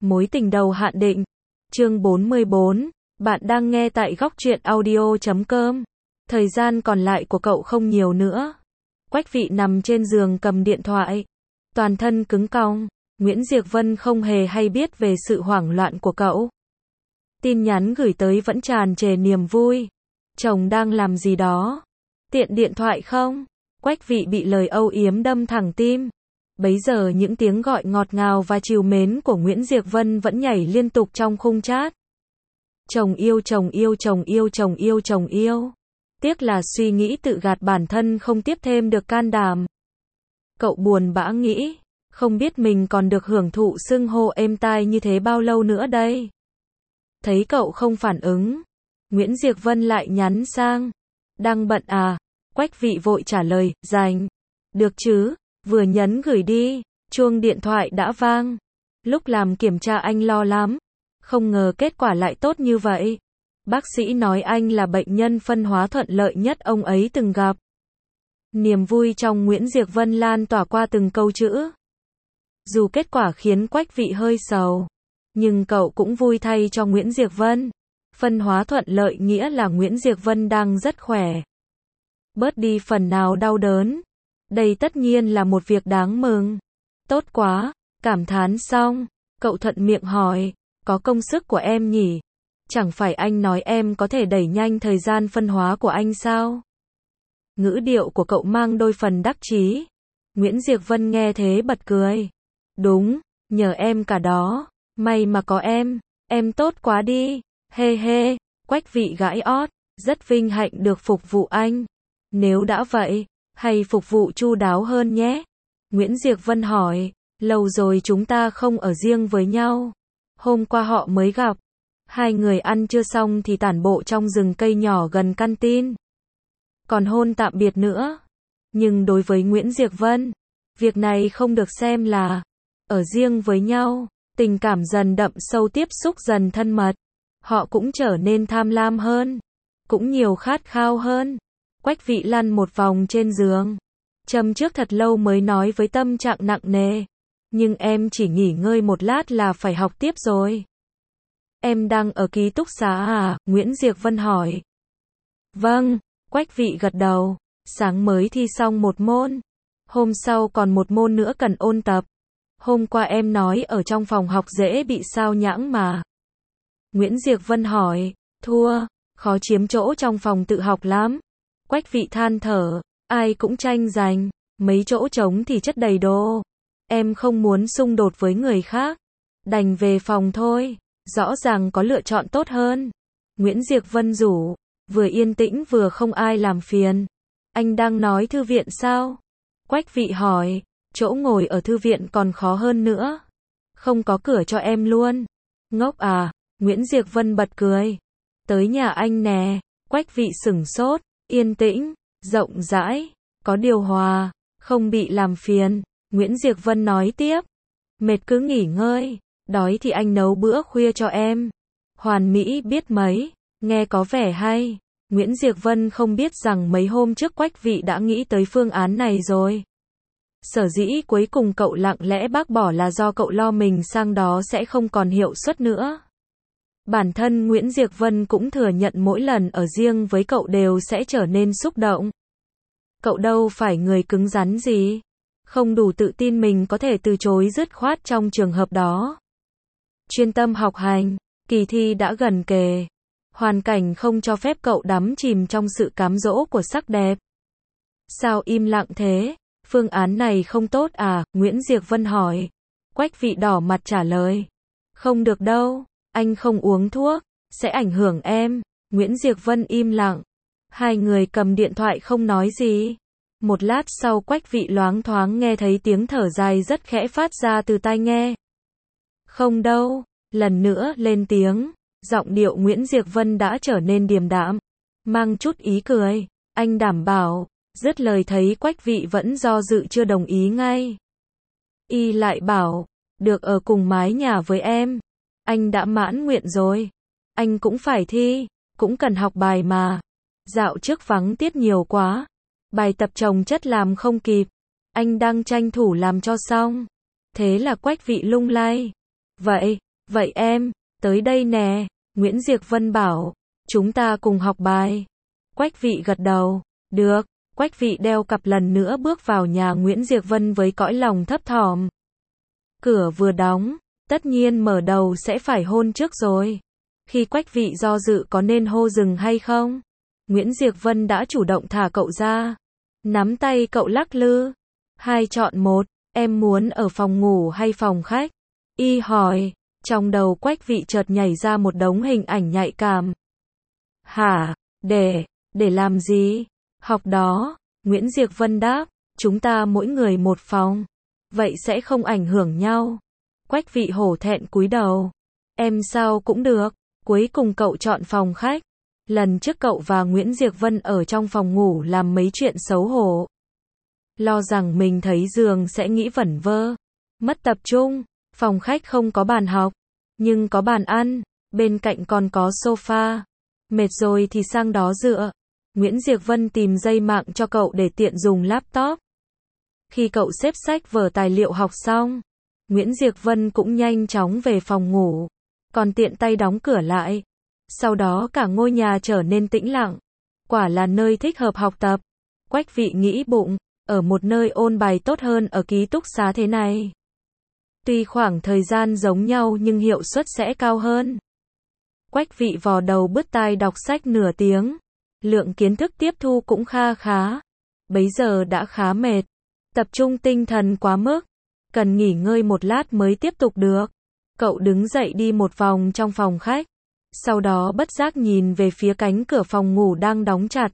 Mối tình đầu hạn định. Chương 44. Bạn đang nghe tại góc truyện audio.com. Thời gian còn lại của cậu không nhiều nữa. Quách Vị nằm trên giường cầm điện thoại. Toàn thân cứng cong. Nguyễn Diệc Vân không hề hay biết về sự hoảng loạn của cậu. Tin nhắn gửi tới vẫn tràn trề niềm vui. Chồng đang làm gì đó? Tiện điện thoại không? Quách Vị bị lời âu yếm đâm thẳng tim. Bấy giờ những tiếng gọi ngọt ngào và trìu mến của Nguyễn Diệc Vân vẫn nhảy liên tục trong khung chat. Chồng yêu, chồng yêu, chồng yêu, chồng yêu, chồng yêu. Tiếc là suy nghĩ tự gạt bản thân không tiếp thêm được can đảm. Cậu buồn bã nghĩ, không biết mình còn được hưởng thụ xưng hô êm tai như thế bao lâu nữa đây. Thấy cậu không phản ứng, Nguyễn Diệc Vân lại nhắn sang. Đang bận à? Quách Vị vội trả lời, rảnh. Được chứ, vừa nhấn gửi đi, chuông điện thoại đã vang. Lúc làm kiểm tra anh lo lắm. Không ngờ kết quả lại tốt như vậy. Bác sĩ nói anh là bệnh nhân phân hóa thuận lợi nhất ông ấy từng gặp. Niềm vui trong Nguyễn Diệc Vân lan tỏa qua từng câu chữ. Dù kết quả khiến Quách Vị hơi sầu, nhưng cậu cũng vui thay cho Nguyễn Diệc Vân. Phân hóa thuận lợi nghĩa là Nguyễn Diệc Vân đang rất khỏe. Bớt đi phần nào đau đớn. Đây tất nhiên là một việc đáng mừng. Tốt quá, cảm thán xong, cậu thuận miệng hỏi, có công sức của em nhỉ? Chẳng phải anh nói em có thể đẩy nhanh thời gian phân hóa của anh sao? Ngữ điệu của cậu mang đôi phần đắc chí. Nguyễn Diệc Vân nghe thế bật cười. Đúng, nhờ em cả đó, may mà có em tốt quá đi, hê hê. Quách Vị gãi ót, rất vinh hạnh được phục vụ anh. Nếu đã vậy, hay phục vụ chu đáo hơn nhé. Nguyễn Diệc Vân hỏi, lâu rồi chúng ta không ở riêng với nhau. Hôm qua họ mới gặp. Hai người ăn chưa xong thì tản bộ trong rừng cây nhỏ gần căn tin. Còn hôn tạm biệt nữa. Nhưng đối với Nguyễn Diệc Vân, việc này không được xem là ở riêng với nhau. Tình cảm dần đậm sâu, tiếp xúc dần thân mật. Họ cũng trở nên tham lam hơn, cũng nhiều khát khao hơn. Quách Vị lăn một vòng trên giường, châm trước thật lâu mới nói với tâm trạng nặng nề. Nhưng em chỉ nghỉ ngơi một lát là phải học tiếp rồi. Em đang ở ký túc xá à? Nguyễn Diệc Vân hỏi. Vâng, Quách Vị gật đầu. Sáng mới thi xong một môn. Hôm sau còn một môn nữa cần ôn tập. Hôm qua em nói ở trong phòng học dễ bị sao nhãng mà. Nguyễn Diệc Vân hỏi. Thua, khó chiếm chỗ trong phòng tự học lắm. Quách Vị than thở. Ai cũng tranh giành. Mấy chỗ trống thì chất đầy đồ. Em không muốn xung đột với người khác. Đành về phòng thôi. Rõ ràng có lựa chọn tốt hơn. Nguyễn Diệc Vân rủ. Vừa yên tĩnh vừa không ai làm phiền. Anh đang nói thư viện sao? Quách Vị hỏi. Chỗ ngồi ở thư viện còn khó hơn nữa. Không có cửa cho em luôn. Ngốc à? Nguyễn Diệc Vân bật cười. Tới nhà anh nè. Quách Vị sửng sốt. Yên tĩnh, rộng rãi, có điều hòa, không bị làm phiền. Nguyễn Diệc Vân nói tiếp. Mệt cứ nghỉ ngơi. Đói thì anh nấu bữa khuya cho em. Hoàn mỹ biết mấy. Nghe có vẻ hay. Nguyễn Diệc Vân không biết rằng mấy hôm trước Quách Vị đã nghĩ tới phương án này rồi. Sở dĩ cuối cùng cậu lặng lẽ bác bỏ là do cậu lo mình sang đó sẽ không còn hiệu suất nữa. Bản thân Nguyễn Diệc Vân cũng thừa nhận mỗi lần ở riêng với cậu đều sẽ trở nên xúc động. Cậu đâu phải người cứng rắn gì. Không đủ tự tin mình có thể từ chối dứt khoát trong trường hợp đó. Chuyên tâm học hành, kỳ thi đã gần kề. Hoàn cảnh không cho phép cậu đắm chìm trong sự cám dỗ của sắc đẹp. Sao im lặng thế? Phương án này không tốt à? Nguyễn Diệc Vân hỏi. Quách Vị đỏ mặt trả lời. Không được đâu, anh không uống thuốc, sẽ ảnh hưởng em. Nguyễn Diệc Vân im lặng. Hai người cầm điện thoại không nói gì. Một lát sau Quách Vị loáng thoáng nghe thấy tiếng thở dài rất khẽ phát ra từ tai nghe. Không đâu, lần nữa lên tiếng. Giọng điệu Nguyễn Diệc Vân đã trở nên điềm đạm, mang chút ý cười. Anh đảm bảo. Dứt lời thấy Quách Vị vẫn do dự chưa đồng ý ngay. Y lại bảo, được ở cùng mái nhà với em. Anh đã mãn nguyện rồi. Anh cũng phải thi, cũng cần học bài mà. Dạo trước vắng tiết nhiều quá. Bài tập chồng chất làm không kịp. Anh đang tranh thủ làm cho xong. Thế là Quách Vị lung lay. Vậy, Vậy em, tới đây nè, Nguyễn Diệc Vân bảo, chúng ta cùng học bài. Quách Vị gật đầu, được, Quách Vị đeo cặp lần nữa bước vào nhà Nguyễn Diệc Vân với cõi lòng thấp thỏm. Cửa vừa đóng, tất nhiên mở đầu sẽ phải hôn trước rồi. Khi Quách Vị do dự có nên hô dừng hay không, Nguyễn Diệc Vân đã chủ động thả cậu ra, nắm tay cậu lắc lư. Hai chọn một, em muốn ở phòng ngủ hay phòng khách? Y hỏi, trong đầu Quách Vị chợt nhảy ra một đống hình ảnh nhạy cảm. Hả, để làm gì? Học đó, Nguyễn Diệc Vân đáp, chúng ta mỗi người một phòng. Vậy sẽ không ảnh hưởng nhau. Quách Vị hổ thẹn cúi đầu. Em sao cũng được, cuối cùng cậu chọn phòng khách. Lần trước cậu và Nguyễn Diệc Vân ở trong phòng ngủ làm mấy chuyện xấu hổ. Lo rằng mình thấy giường sẽ nghĩ vẩn vơ, mất tập trung. Phòng khách không có bàn học, nhưng có bàn ăn, bên cạnh còn có sofa. Mệt rồi thì sang đó dựa. Nguyễn Diệc Vân tìm dây mạng cho cậu để tiện dùng laptop. Khi cậu xếp sách vở tài liệu học xong, Nguyễn Diệc Vân cũng nhanh chóng về phòng ngủ, còn tiện tay đóng cửa lại. Sau đó cả ngôi nhà trở nên tĩnh lặng. Quả là nơi thích hợp học tập. Quách Vị nghĩ bụng, ở một nơi ôn bài tốt hơn ở ký túc xá thế này. Tuy khoảng thời gian giống nhau nhưng hiệu suất sẽ cao hơn. Quách Vị vò đầu bứt tai đọc sách nửa tiếng. Lượng kiến thức tiếp thu cũng kha khá. Bấy giờ đã khá mệt. Tập trung tinh thần quá mức. Cần nghỉ ngơi một lát mới tiếp tục được. Cậu đứng dậy đi một vòng trong phòng khách. Sau đó bất giác nhìn về phía cánh cửa phòng ngủ đang đóng chặt.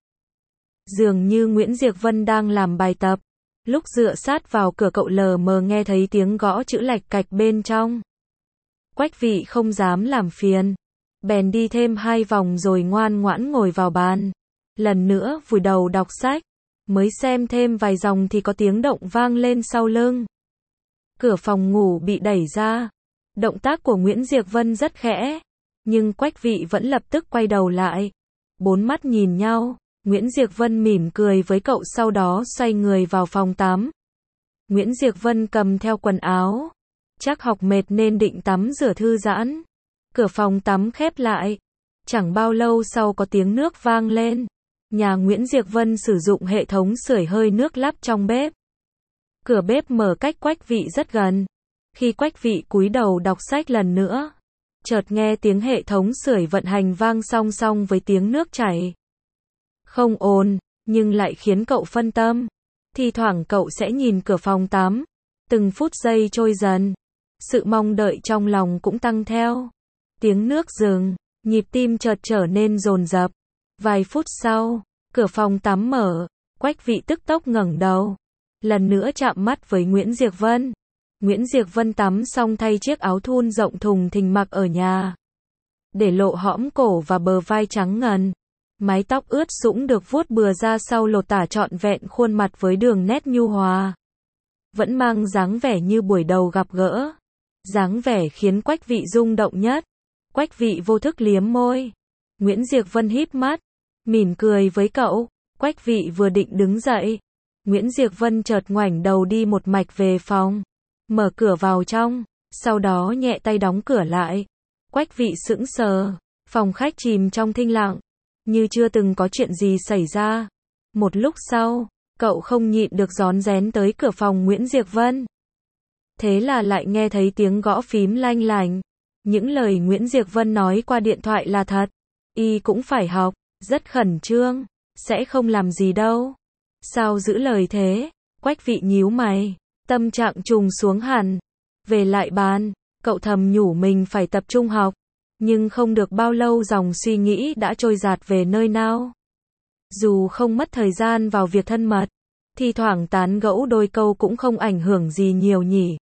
Dường như Nguyễn Diệc Vân đang làm bài tập. Lúc dựa sát vào cửa cậu lờ mờ nghe thấy tiếng gõ chữ lạch cạch bên trong. Quách Vị không dám làm phiền. Bèn đi thêm 2 vòng rồi ngoan ngoãn ngồi vào bàn. Lần nữa vùi đầu đọc sách. Mới xem thêm vài dòng thì có tiếng động vang lên sau lưng. Cửa phòng ngủ bị đẩy ra. Động tác của Nguyễn Diệc Vân rất khẽ. Nhưng Quách Vị vẫn lập tức quay đầu lại. 4 mắt nhìn nhau. Nguyễn Diệc Vân mỉm cười với cậu sau đó xoay người vào phòng tắm. Nguyễn Diệc Vân cầm theo quần áo. Chắc học mệt nên định tắm rửa thư giãn. Cửa phòng tắm khép lại. Chẳng bao lâu sau có tiếng nước vang lên. Nhà Nguyễn Diệc Vân sử dụng hệ thống sưởi hơi nước lắp trong bếp. Cửa bếp mở cách Quách Vị rất gần. Khi Quách Vị cúi đầu đọc sách lần nữa, chợt nghe tiếng hệ thống sưởi vận hành vang song song với tiếng nước chảy. Không ồn, nhưng lại khiến cậu phân tâm. Thi thoảng cậu sẽ nhìn cửa phòng tắm. Từng phút giây trôi dần. Sự mong đợi trong lòng cũng tăng theo. Tiếng nước dừng, nhịp tim chợt trở nên dồn dập. Vài phút sau, cửa phòng tắm mở. Quách Vị tức tốc ngẩng đầu. Lần nữa chạm mắt với Nguyễn Diệc Vân. Nguyễn Diệc Vân tắm xong thay chiếc áo thun rộng thùng thình mặc ở nhà. Để lộ hõm cổ và bờ vai trắng ngần. Mái tóc ướt sũng được vuốt bừa ra sau lột tả trọn vẹn khuôn mặt với đường nét nhu hòa. Vẫn mang dáng vẻ như buổi đầu gặp gỡ. Dáng vẻ khiến Quách Vị rung động nhất. Quách Vị vô thức liếm môi. Nguyễn Diệc Vân híp mắt, mỉm cười với cậu. Quách Vị vừa định đứng dậy. Nguyễn Diệc Vân chợt ngoảnh đầu đi một mạch về phòng. Mở cửa vào trong, sau đó nhẹ tay đóng cửa lại. Quách Vị sững sờ. Phòng khách chìm trong thinh lặng. Như chưa từng có chuyện gì xảy ra. Một lúc sau, cậu không nhịn được rón rén tới cửa phòng Nguyễn Diệc Vân. Thế là lại nghe thấy tiếng gõ phím lanh lành. Những lời Nguyễn Diệc Vân nói qua điện thoại là thật. Y cũng phải học, rất khẩn trương, sẽ không làm gì đâu. Sao giữ lời thế? Quách Vị nhíu mày, tâm trạng trùng xuống hẳn. Về lại bàn, cậu thầm nhủ mình phải tập trung học. Nhưng không được bao lâu dòng suy nghĩ đã trôi dạt về nơi nào. Dù không mất thời gian vào việc thân mật, thi thoảng tán gẫu đôi câu cũng không ảnh hưởng gì nhiều nhỉ.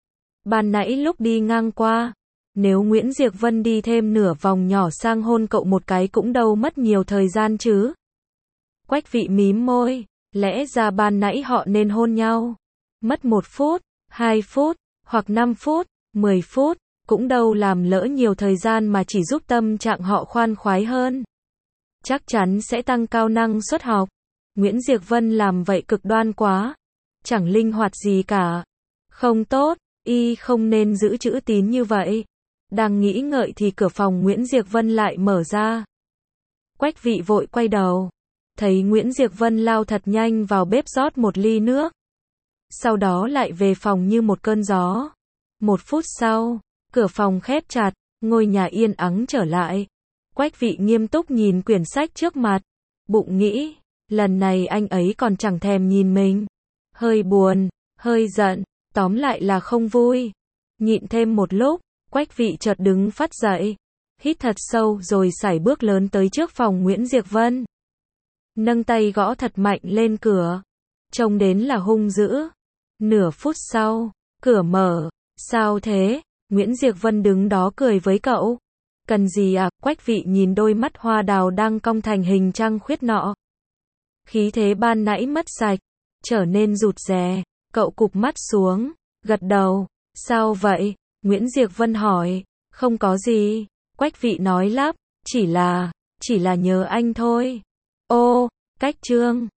Ban nãy lúc đi ngang qua, nếu Nguyễn Diệc Vân đi thêm nửa vòng nhỏ sang hôn cậu một cái cũng đâu mất nhiều thời gian chứ. Quách Vị mím môi, lẽ ra ban nãy họ nên hôn nhau. Mất 1 phút, 2 phút, hoặc 5 phút, 10 phút, cũng đâu làm lỡ nhiều thời gian mà chỉ giúp tâm trạng họ khoan khoái hơn. Chắc chắn sẽ tăng cao năng suất học. Nguyễn Diệc Vân làm vậy cực đoan quá. Chẳng linh hoạt gì cả. Không tốt, y không nên giữ chữ tín như vậy. Đang nghĩ ngợi thì cửa phòng Nguyễn Diệc Vân lại mở ra. Quách Vị vội quay đầu. Thấy Nguyễn Diệc Vân lao thật nhanh vào bếp rót một ly nước. Sau đó lại về phòng như một cơn gió. 1 phút sau, cửa phòng khép chặt, ngôi nhà yên ắng trở lại. Quách Vị nghiêm túc nhìn quyển sách trước mặt. Bụng nghĩ, lần này anh ấy còn chẳng thèm nhìn mình. Hơi buồn, hơi giận, tóm lại là không vui. Nhịn thêm một lúc, Quách Vị chợt đứng phắt dậy. Hít thật sâu rồi sải bước lớn tới trước phòng Nguyễn Diệc Vân. Nâng tay gõ thật mạnh lên cửa. Trông đến là hung dữ. Nửa phút sau, cửa mở. Sao thế? Nguyễn Diệc Vân đứng đó cười với cậu. Cần gì à? Quách Vị nhìn đôi mắt hoa đào đang cong thành hình trăng khuyết nọ. Khí thế ban nãy mất sạch, trở nên rụt rè. Cậu cụp mắt xuống, gật đầu. Sao vậy? Nguyễn Diệc Vân hỏi. Không có gì. Quách Vị nói lắp. Chỉ là nhớ anh thôi. Ô, Cách Trương.